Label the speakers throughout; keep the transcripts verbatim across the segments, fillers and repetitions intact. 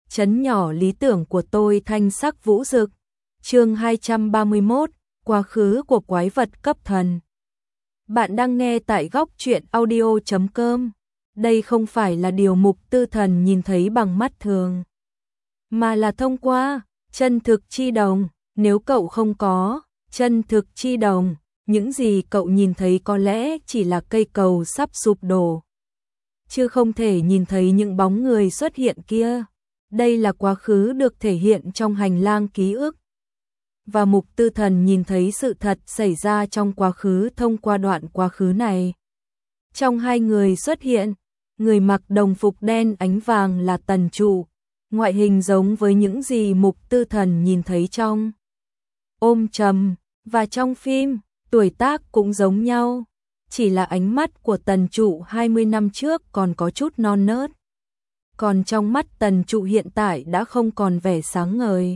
Speaker 1: trấn nhỏ lý tưởng của tôi thanh sắc vũ rực. Chương hai trăm ba mươi mốt, quá khứ của quái vật cấp thần. Bạn đang nghe tại góc truyện audio chấm com. Đây không phải là điều Mục Tư Thần nhìn thấy bằng mắt thường, mà là thông qua chân thực chi đồng. Nếu cậu không có chân thực chi đồng, những gì cậu nhìn thấy có lẽ chỉ là cây cầu sắp sụp đổ, chứ không thể nhìn thấy những bóng người xuất hiện kia. Đây là quá khứ được thể hiện trong hành lang ký ức, và Mục Tư Thần nhìn thấy sự thật xảy ra trong quá khứ thông qua đoạn quá khứ này. Trong hai người xuất hiện, người mặc đồng phục đen ánh vàng là Tần Trụ, ngoại hình giống với những gì Mục Tư Thần nhìn thấy trong Ôm Trầm, và trong phim, tuổi tác cũng giống nhau, chỉ là ánh mắt của Tần Trụ hai mươi năm trước còn có chút non nớt, còn trong mắt Tần Trụ hiện tại đã không còn vẻ sáng ngời.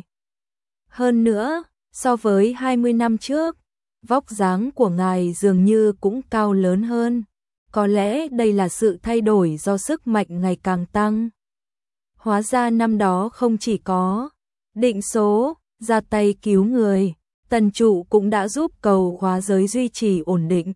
Speaker 1: Hơn nữa, so với hai mươi năm trước, vóc dáng của ngài dường như cũng cao lớn hơn. Có lẽ đây là sự thay đổi do sức mạnh ngày càng tăng. Hóa ra năm đó không chỉ có định số ra tay cứu người, Tần Trụ cũng đã giúp cầu hóa giới duy trì ổn định.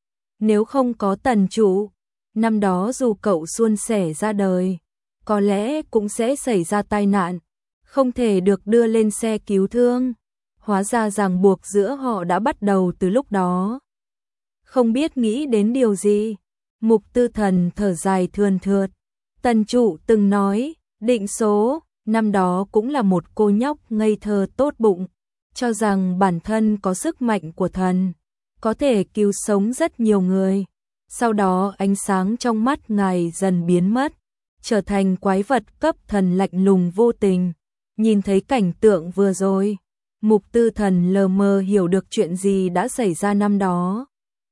Speaker 1: Nếu không có Tần Trụ, năm đó dù cậu suôn sẻ ra đời, có lẽ cũng sẽ xảy ra tai nạn, không thể được đưa lên xe cứu thương. Hóa ra ràng buộc giữa họ đã bắt đầu từ lúc đó. Không biết nghĩ đến điều gì, Mục Tư Thần thở dài thườn thượt. Tần Trụ từng nói, định số, năm đó cũng là một cô nhóc ngây thơ tốt bụng, cho rằng bản thân có sức mạnh của thần, có thể cứu sống rất nhiều người. Sau đó ánh sáng trong mắt ngài dần biến mất, trở thành quái vật cấp thần lạnh lùng vô tình. Nhìn thấy cảnh tượng vừa rồi, Mục Tư Thần lờ mờ hiểu được chuyện gì đã xảy ra năm đó.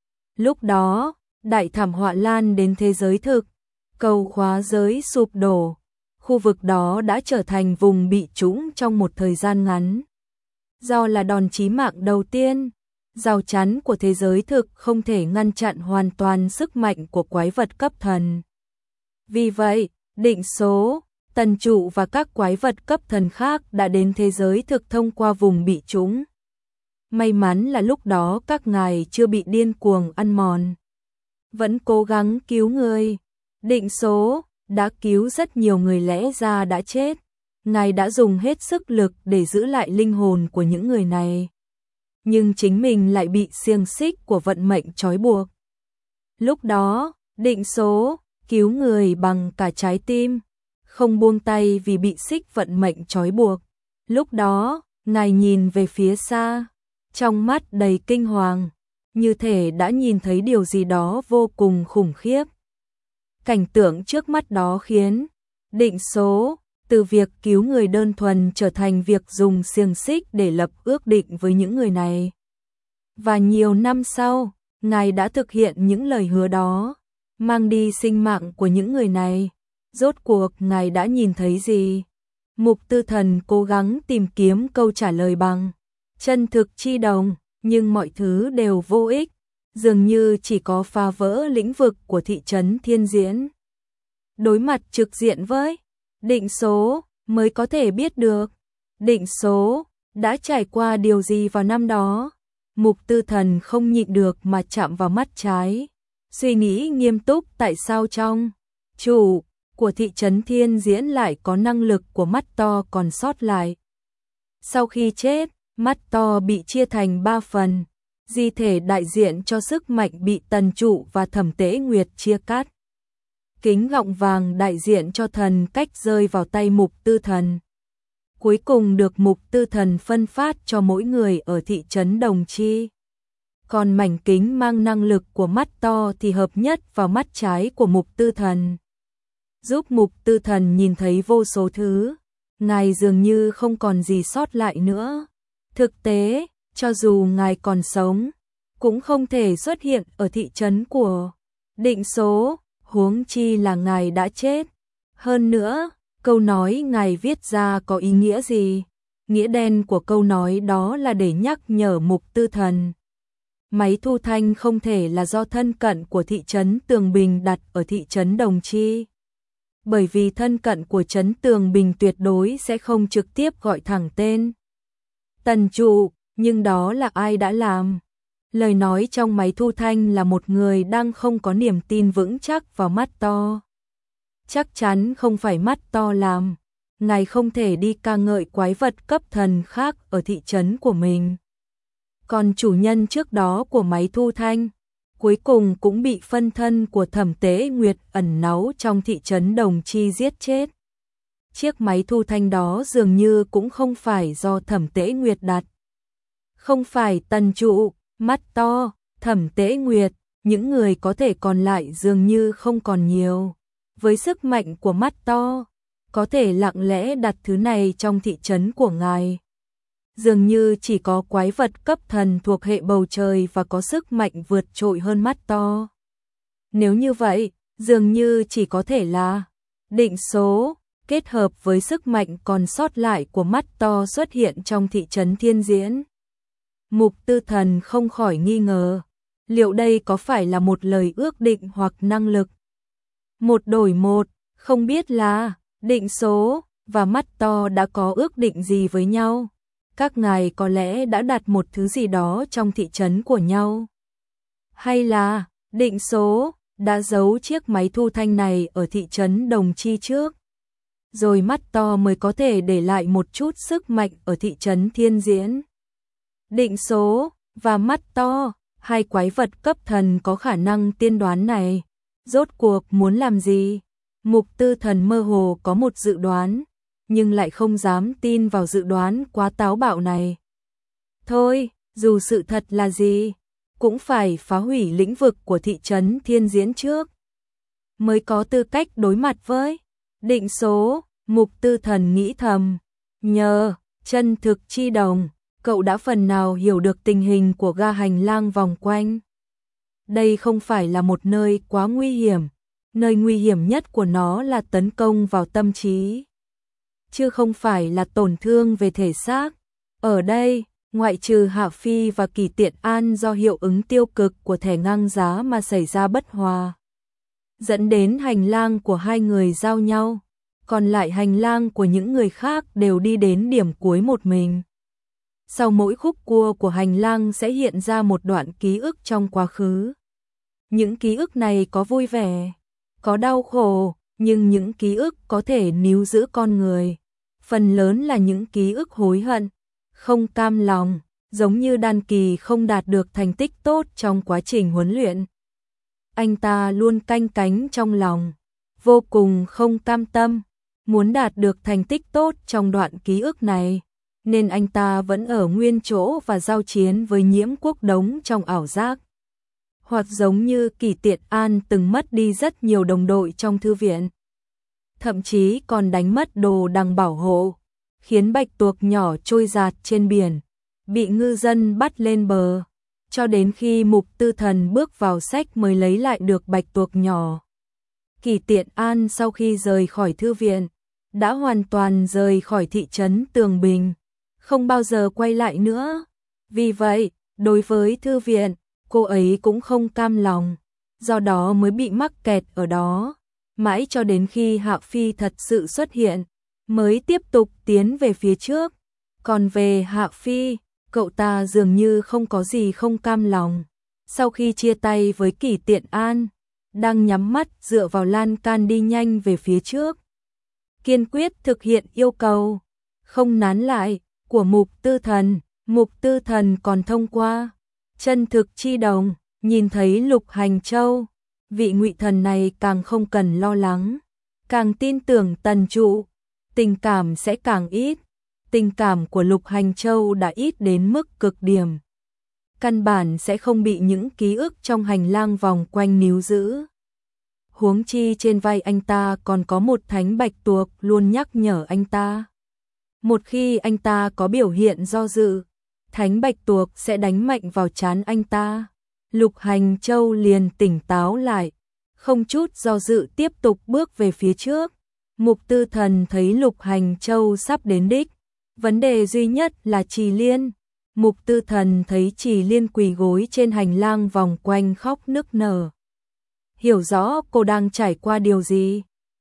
Speaker 1: Lúc đó, đại thảm họa lan đến thế giới thực, cầu khóa giới sụp đổ, khu vực đó đã trở thành vùng bị trũng trong một thời gian ngắn. Do là đòn chí mạng đầu tiên, rào chắn của thế giới thực không thể ngăn chặn hoàn toàn sức mạnh của quái vật cấp thần. Vì vậy, định số, Tần Trụ và các quái vật cấp thần khác đã đến thế giới thực thông qua vùng bị trũng. May mắn là lúc đó các ngài chưa bị điên cuồng ăn mòn, vẫn cố gắng cứu người. Định số đã cứu rất nhiều người lẽ ra đã chết. Ngài đã dùng hết sức lực để giữ lại linh hồn của những người này, nhưng chính mình lại bị xiềng xích của vận mệnh trói buộc. Lúc đó, định số cứu người bằng cả trái tim, không buông tay vì bị xích vận mệnh trói buộc. Lúc đó, ngài nhìn về phía xa, trong mắt đầy kinh hoàng, như thể đã nhìn thấy điều gì đó vô cùng khủng khiếp. Cảnh tượng trước mắt đó khiến định số từ việc cứu người đơn thuần trở thành việc dùng xiềng xích để lập ước định với những người này. Và nhiều năm sau, ngài đã thực hiện những lời hứa đó, mang đi sinh mạng của những người này. Rốt cuộc ngài đã nhìn thấy gì? Mục Tư Thần cố gắng tìm kiếm câu trả lời bằng chân thực chi đồng, nhưng mọi thứ đều vô ích, dường như chỉ có phá vỡ lĩnh vực của thị trấn Thiên Diễn. Đối mặt trực diện với định số mới có thể biết được định số đã trải qua điều gì vào năm đó. Mục Tư Thần không nhịn được mà chạm vào mắt trái, suy nghĩ nghiêm túc tại sao trong chủ của thị trấn Thiên Diễn lại có năng lực của mắt to còn sót lại. Sau khi chết, mắt to bị chia thành ba phần, di thể đại diện cho sức mạnh bị Tần Trụ và Thẩm Tế Nguyệt chia cắt. Kính gọng vàng đại diện cho thần cách rơi vào tay Mục Tư Thần. Cuối cùng được Mục Tư Thần phân phát cho mỗi người ở thị trấn Đồng Chi. Còn mảnh kính mang năng lực của mắt to thì hợp nhất vào mắt trái của Mục Tư Thần, giúp Mục Tư Thần nhìn thấy vô số thứ. Ngài dường như không còn gì sót lại nữa. Thực tế, cho dù ngài còn sống, cũng không thể xuất hiện ở thị trấn của định số, huống chi là ngài đã chết. Hơn nữa, câu nói ngài viết ra có ý nghĩa gì? Nghĩa đen của câu nói đó là để nhắc nhở Mục Tư Thần. Máy thu thanh không thể là do thân cận của thị trấn Tường Bình đặt ở thị trấn Đồng Chi. bởi vì thân cận của Trấn Tường Bình tuyệt đối sẽ không trực tiếp gọi thẳng tên Tần Trụ, nhưng đó là ai đã làm? Lời nói trong máy thu thanh là một người đang không có niềm tin vững chắc vào mắt to. Chắc chắn không phải mắt to làm. Ngài không thể đi ca ngợi quái vật cấp thần khác ở thị trấn của mình. Còn chủ nhân trước đó của máy thu thanh, cuối cùng cũng bị phân thân của Thẩm Tế Nguyệt ẩn náu trong thị trấn Đồng Chi giết chết. Chiếc máy thu thanh đó dường như cũng không phải do Thẩm Tế Nguyệt đặt. Không phải Tần Trụ, mắt to, Thẩm Tế Nguyệt, những người có thể còn lại dường như không còn nhiều. Với sức mạnh của mắt to, có thể lặng lẽ đặt thứ này trong thị trấn của ngài. Dường như chỉ có quái vật cấp thần thuộc hệ bầu trời và có sức mạnh vượt trội hơn mắt to. Nếu như vậy, dường như chỉ có thể là định số, kết hợp với sức mạnh còn sót lại của mắt to xuất hiện trong thị trấn Thiên Diễn. Mục Tư Thần không khỏi nghi ngờ, liệu đây có phải là một lời ước định hoặc năng lực? Một đổi một, không biết là định số và mắt to đã có ước định gì với nhau? Các ngài có lẽ đã đặt một thứ gì đó trong thị trấn của nhau? Hay là định số đã giấu chiếc máy thu thanh này ở thị trấn Đồng Chi trước? Rồi mắt to mới có thể để lại một chút sức mạnh ở thị trấn Thiên Diễn. Định số và mắt to, hai quái vật cấp thần có khả năng tiên đoán này, rốt cuộc muốn làm gì? Mục Tư Thần mơ hồ có một dự đoán, nhưng lại không dám tin vào dự đoán quá táo bạo này. Thôi, dù sự thật là gì, cũng phải phá hủy lĩnh vực của thị trấn Thiên Diễn trước, mới có tư cách đối mặt với định số. Mục Tư Thần nghĩ thầm, nhờ chân thực chi đồng, cậu đã phần nào hiểu được tình hình của ga hành lang vòng quanh. Đây không phải là một nơi quá nguy hiểm, nơi nguy hiểm nhất của nó là tấn công vào tâm trí, chứ không phải là tổn thương về thể xác. Ở đây, ngoại trừ Hạ Phi và Kỳ Tiện An do hiệu ứng tiêu cực của thẻ ngang giá mà xảy ra bất hòa, dẫn đến hành lang của hai người giao nhau, còn lại hành lang của những người khác đều đi đến điểm cuối một mình. Sau mỗi khúc cua của hành lang sẽ hiện ra một đoạn ký ức trong quá khứ. Những ký ức này có vui vẻ, có đau khổ, nhưng những ký ức có thể níu giữ con người. Phần lớn là những ký ức hối hận, không cam lòng, giống như Đan Kỳ không đạt được thành tích tốt trong quá trình huấn luyện. Anh ta luôn canh cánh trong lòng, vô cùng không cam tâm, muốn đạt được thành tích tốt trong đoạn ký ức này, nên anh ta vẫn ở nguyên chỗ và giao chiến với Nhiễm Quốc Đống trong ảo giác. Hoặc giống như Kỳ Tiện An từng mất đi rất nhiều đồng đội trong thư viện, thậm chí còn đánh mất đồ đằng bảo hộ, khiến bạch tuộc nhỏ trôi dạt trên biển, bị ngư dân bắt lên bờ, cho đến khi Mục Tư Thần bước vào sách mới lấy lại được bạch tuộc nhỏ. Kỳ Tiện An sau khi rời khỏi thư viện, đã hoàn toàn rời khỏi thị trấn Tường Bình, không bao giờ quay lại nữa. Vì vậy, đối với thư viện, cô ấy cũng không cam lòng, do đó mới bị mắc kẹt ở đó, mãi cho đến khi Hạ Phi thật sự xuất hiện, mới tiếp tục tiến về phía trước. Còn về Hạ Phi, cậu ta dường như không có gì không cam lòng. Sau khi chia tay với Kỳ Tiện An, đang nhắm mắt dựa vào lan can đi nhanh về phía trước, kiên quyết thực hiện yêu cầu, không nán lại, của Mục Tư Thần. Mục Tư Thần còn thông qua chân thực chi đồng, nhìn thấy Lục Hành Châu, vị ngụy thần này càng không cần lo lắng, càng tin tưởng Tần Trụ, tình cảm sẽ càng ít. Tình cảm của Lục Hành Châu đã ít đến mức cực điểm, căn bản sẽ không bị những ký ức trong hành lang vòng quanh níu giữ. Huống chi trên vai anh ta còn có một thánh bạch tuộc luôn nhắc nhở anh ta. Một khi anh ta có biểu hiện do dự, thánh bạch tuộc sẽ đánh mạnh vào trán anh ta. Lục Hành Châu liền tỉnh táo lại, không chút do dự tiếp tục bước về phía trước. Mục Tư Thần thấy Lục Hành Châu sắp đến đích, vấn đề duy nhất là Trì Liên. Mục Tư Thần thấy Trì Liên quỳ gối trên hành lang vòng quanh khóc nức nở. Hiểu rõ cô đang trải qua điều gì,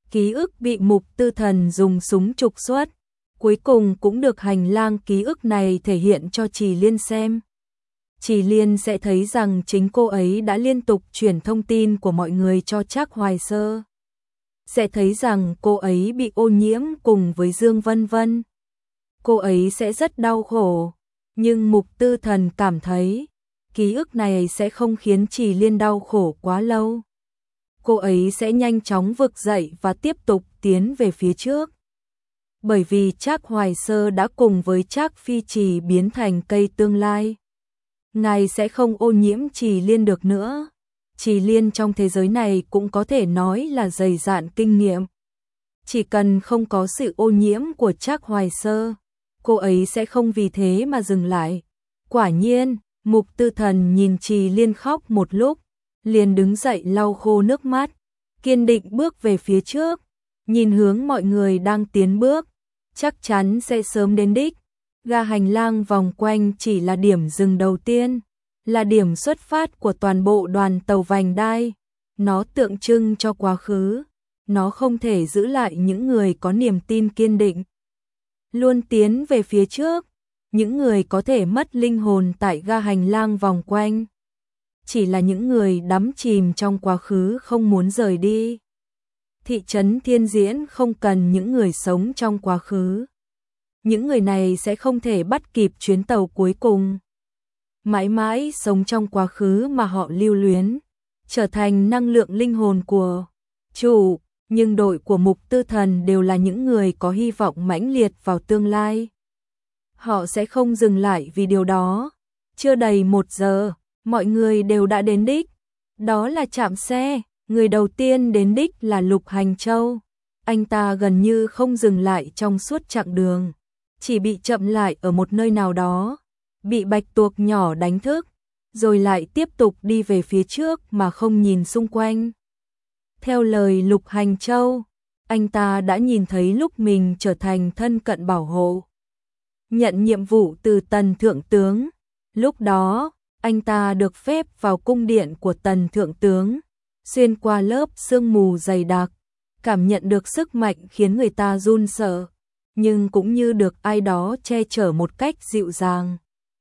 Speaker 1: ký ức bị Mục Tư Thần dùng súng trục xuất, cuối cùng cũng được hành lang ký ức này thể hiện cho Trì Liên xem. Trì Liên sẽ thấy rằng chính cô ấy đã liên tục chuyển thông tin của mọi người cho Trác Hoài Sơ. Sẽ thấy rằng cô ấy bị ô nhiễm cùng với Dương Vân Vân. Cô ấy sẽ rất đau khổ, nhưng Mục Tư Thần cảm thấy ký ức này sẽ không khiến Trì Liên đau khổ quá lâu. Cô ấy sẽ nhanh chóng vực dậy và tiếp tục tiến về phía trước. Bởi vì Trác Hoài Sơ đã cùng với Trác Phi Trì biến thành cây tương lai. Ngài sẽ không ô nhiễm Trì Liên được nữa. Trì Liên trong thế giới này cũng có thể nói là dày dạn kinh nghiệm. Chỉ cần không có sự ô nhiễm của Trác Hoài Sơ, cô ấy sẽ không vì thế mà dừng lại. Quả nhiên, Mục Tư Thần nhìn Trì Liên khóc một lúc, liền đứng dậy lau khô nước mắt, kiên định bước về phía trước, nhìn hướng mọi người đang tiến bước, chắc chắn sẽ sớm đến đích. Ga hành lang vòng quanh chỉ là điểm dừng đầu tiên, là điểm xuất phát của toàn bộ đoàn tàu vành đai. Nó tượng trưng cho quá khứ, nó không thể giữ lại những người có niềm tin kiên định, luôn tiến về phía trước, những người có thể mất linh hồn tại ga hành lang vòng quanh. Chỉ là những người đắm chìm trong quá khứ không muốn rời đi. Thị trấn Thiên Diễn không cần những người sống trong quá khứ. Những người này sẽ không thể bắt kịp chuyến tàu cuối cùng. Mãi mãi sống trong quá khứ mà họ lưu luyến, trở thành năng lượng linh hồn của chủ, nhưng đội của Mục Tư Thần đều là những người có hy vọng mãnh liệt vào tương lai. Họ sẽ không dừng lại vì điều đó. Chưa đầy một giờ, mọi người đều đã đến đích. Đó là trạm xe, người đầu tiên đến đích là Lục Hành Châu. Anh ta gần như không dừng lại trong suốt chặng đường, chỉ bị chậm lại ở một nơi nào đó, bị bạch tuộc nhỏ đánh thức, rồi lại tiếp tục đi về phía trước mà không nhìn xung quanh. Theo lời Lục Hành Châu, anh ta đã nhìn thấy lúc mình trở thành thân cận bảo hộ, nhận nhiệm vụ từ Tần Thượng Tướng. Lúc đó, anh ta được phép vào cung điện của Tần Thượng Tướng, xuyên qua lớp sương mù dày đặc, cảm nhận được sức mạnh khiến người ta run sợ, nhưng cũng như được ai đó che chở một cách dịu dàng.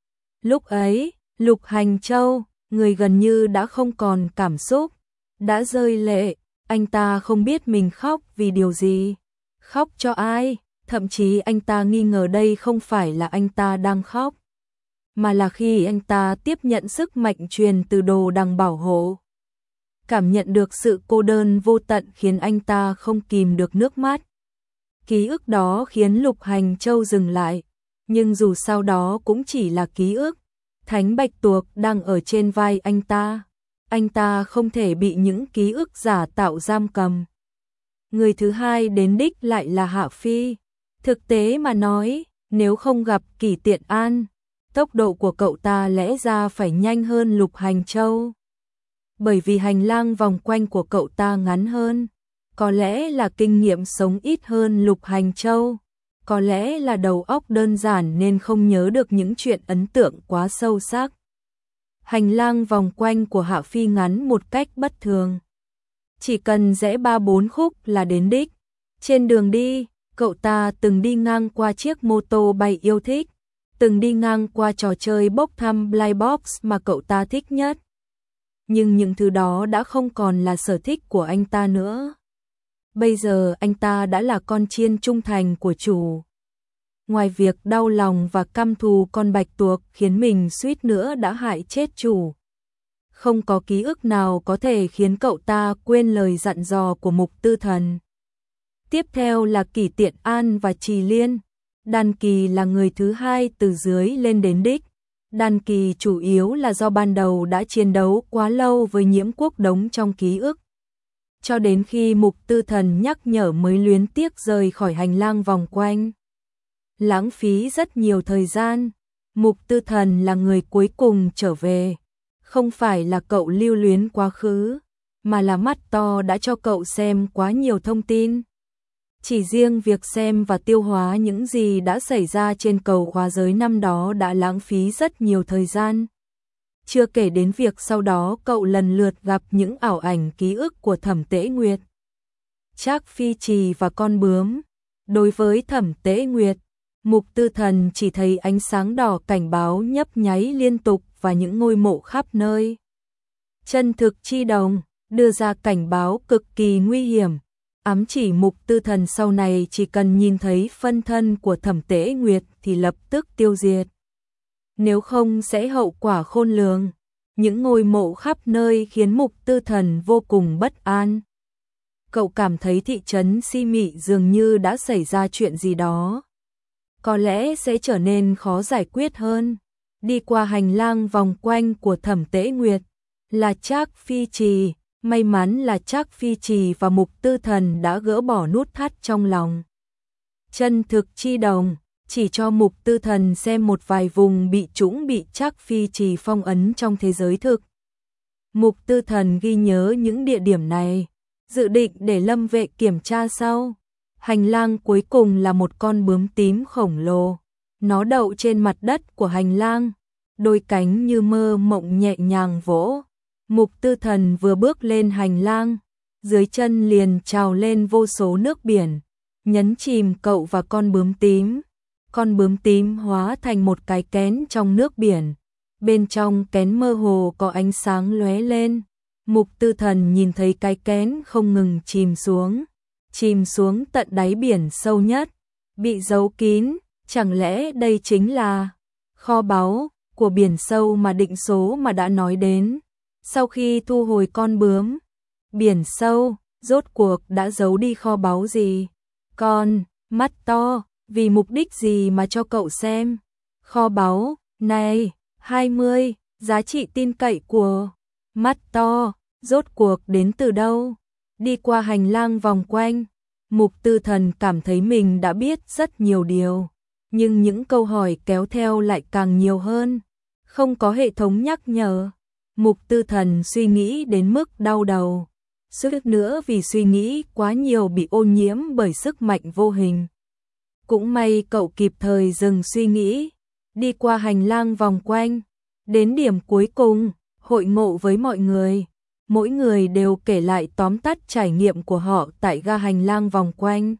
Speaker 1: Lúc ấy, Lục Hành Châu, người gần như đã không còn cảm xúc, đã rơi lệ, anh ta không biết mình khóc vì điều gì, khóc cho ai, thậm chí anh ta nghi ngờ đây không phải là anh ta đang khóc, mà là khi anh ta tiếp nhận sức mạnh truyền từ đồ đằng bảo hộ. Cảm nhận được sự cô đơn vô tận khiến anh ta không kìm được nước mắt. Ký ức đó khiến Lục Hành Châu dừng lại, nhưng dù sau đó cũng chỉ là ký ức. Thánh Bạch Tuộc đang ở trên vai anh ta. Anh ta không thể bị những ký ức giả tạo giam cầm. Người thứ hai đến đích lại là Hạ Phi. Thực tế mà nói, nếu không gặp Kỷ Tiện An, tốc độ của cậu ta lẽ ra phải nhanh hơn Lục Hành Châu. Bởi vì hành lang vòng quanh của cậu ta ngắn hơn, có lẽ là kinh nghiệm sống ít hơn Lục Hành Châu, có lẽ là đầu óc đơn giản nên không nhớ được những chuyện ấn tượng quá sâu sắc. Hành lang vòng quanh của Hạ Phi ngắn một cách bất thường. Chỉ cần rẽ ba bốn khúc là đến đích. Trên đường đi, cậu ta từng đi ngang qua chiếc mô tô bay yêu thích, từng đi ngang qua trò chơi bốc thăm Blind Box mà cậu ta thích nhất. Nhưng những thứ đó đã không còn là sở thích của anh ta nữa. Bây giờ anh ta đã là con chiên trung thành của chủ. Ngoài việc đau lòng và căm thù con bạch tuộc khiến mình suýt nữa đã hại chết chủ, không có ký ức nào có thể khiến cậu ta quên lời dặn dò của Mục Tư Thần. Tiếp theo là Kỷ Tiện An và Trì Liên. Đan Kỳ là người thứ hai từ dưới lên đến đích. Đan Kỳ chủ yếu là do ban đầu đã chiến đấu quá lâu với Nhiễm Quốc Đống trong ký ức, cho đến khi Mục Tư Thần nhắc nhở mới luyến tiếc rời khỏi hành lang vòng quanh. Lãng phí rất nhiều thời gian. Mục Tư Thần là người cuối cùng trở về. Không phải là cậu lưu luyến quá khứ, mà là mắt to đã cho cậu xem quá nhiều thông tin. Chỉ riêng việc xem và tiêu hóa những gì đã xảy ra trên cầu khóa giới năm đó đã lãng phí rất nhiều thời gian. Chưa kể đến việc sau đó cậu lần lượt gặp những ảo ảnh ký ức của Thẩm Tễ Nguyệt. Trác Phi Trì và con bướm. Đối với Thẩm Tế Nguyệt, Mục Tư Thần chỉ thấy ánh sáng đỏ cảnh báo nhấp nháy liên tục và những ngôi mộ khắp nơi. Chân thực chi đồng đưa ra cảnh báo cực kỳ nguy hiểm, ám chỉ Mục Tư Thần sau này chỉ cần nhìn thấy phân thân của Thẩm Tế Nguyệt thì lập tức tiêu diệt. Nếu không sẽ hậu quả khôn lường. Những ngôi mộ khắp nơi khiến Mục Tư Thần vô cùng bất an. Cậu cảm thấy thị trấn Si Mị dường như đã xảy ra chuyện gì đó. Có lẽ sẽ trở nên khó giải quyết hơn. Đi qua hành lang vòng quanh của Thẩm Tế Nguyệt là Trác Phi Trì. May mắn là Trác Phi Trì và Mục Tư Thần đã gỡ bỏ nút thắt trong lòng. Chân thực chi đồng chỉ cho Mục Tư Thần xem một vài vùng bị trũng bị Trác Phi Trì phong ấn trong thế giới thực. Mục Tư Thần ghi nhớ những địa điểm này, dự định để Lâm Vệ kiểm tra sau. Hành lang cuối cùng là một con bướm tím khổng lồ. Nó đậu trên mặt đất của hành lang, đôi cánh như mơ mộng nhẹ nhàng vỗ. Mục Tư Thần vừa bước lên hành lang, dưới chân liền trào lên vô số nước biển, nhấn chìm cậu và con bướm tím. Con bướm tím hóa thành một cái kén trong nước biển. Bên trong kén mơ hồ có ánh sáng lóe lên. Mục Tư Thần nhìn thấy cái kén không ngừng chìm xuống, chìm xuống tận đáy biển sâu nhất, bị giấu kín. Chẳng lẽ đây chính là kho báu của biển sâu mà định số mà đã nói đến? Sau khi thu hồi con bướm, biển sâu rốt cuộc đã giấu đi kho báu gì? Con mắt to, vì mục đích gì mà cho cậu xem? Kho báu này, hai mươi, giá trị tin cậy của mắt to, rốt cuộc đến từ đâu? Đi qua hành lang vòng quanh, Mục Tư Thần cảm thấy mình đã biết rất nhiều điều, nhưng những câu hỏi kéo theo lại càng nhiều hơn. Không có hệ thống nhắc nhở. Mục Tư Thần suy nghĩ đến mức đau đầu, suýt nữa vì suy nghĩ quá nhiều bị ô nhiễm bởi sức mạnh vô hình. Cũng may cậu kịp thời dừng suy nghĩ, đi qua hành lang vòng quanh, đến điểm cuối cùng, hội ngộ với mọi người. Mỗi người đều kể lại tóm tắt trải nghiệm của họ tại ga hành lang vòng quanh.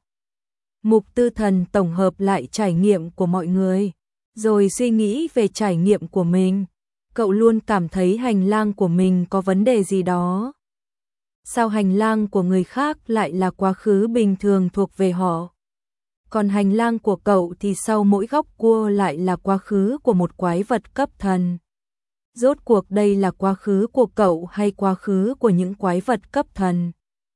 Speaker 1: Mục Tư Thần tổng hợp lại trải nghiệm của mọi người, rồi suy nghĩ về trải nghiệm của mình. Cậu luôn cảm thấy hành lang của mình có vấn đề gì đó. Sao hành lang của người khác lại là quá khứ bình thường thuộc về họ? Còn hành lang của cậu thì sau mỗi góc cua lại là quá khứ của một quái vật cấp thần. Rốt cuộc đây là quá khứ của cậu hay quá khứ của những quái vật cấp thần?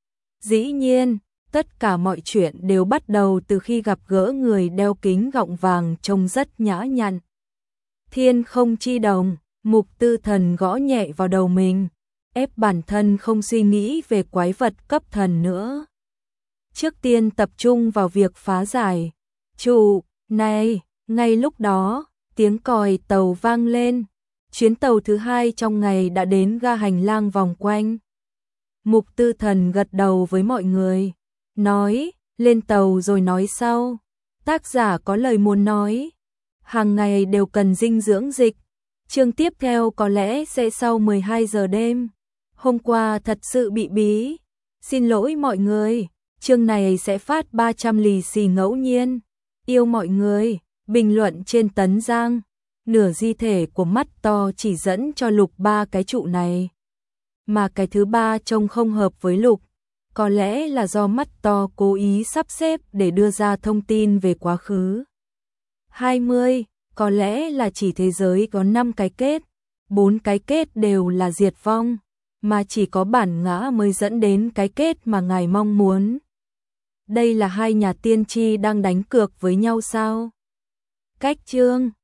Speaker 1: Dĩ nhiên, tất cả mọi chuyện đều bắt đầu từ khi gặp gỡ người đeo kính gọng vàng trông rất nhã nhặn. Thiên không chi đồng, Mục Tư Thần gõ nhẹ vào đầu mình, ép bản thân không suy nghĩ về quái vật cấp thần nữa. Trước tiên tập trung vào việc phá giải. Chủ, này, ngay lúc đó, tiếng còi tàu vang lên. Chuyến tàu thứ hai trong ngày đã đến ga hành lang vòng quanh. Mục Tư Thần gật đầu với mọi người, nói, lên tàu rồi nói sau. Tác giả có lời muốn nói. Hàng ngày đều cần dinh dưỡng dịch. Chương tiếp theo có lẽ sẽ sau mười hai giờ đêm. Hôm qua thật sự bị bí. Xin lỗi mọi người. Chương này sẽ phát ba trăm lì xì ngẫu nhiên. Yêu mọi người. Bình luận trên Tấn Giang. Nửa di thể của mắt to chỉ dẫn cho Lục ba cái trụ này. Mà cái thứ ba trông không hợp với Lục. Có lẽ là do mắt to cố ý sắp xếp để đưa ra thông tin về quá khứ. hai mươi, có lẽ là chỉ thế giới có năm cái kết, bốn cái kết đều là diệt vong, mà chỉ có bản ngã mới dẫn đến cái kết mà ngài mong muốn. Đây là hai nhà tiên tri đang đánh cược với nhau sao? Cách chương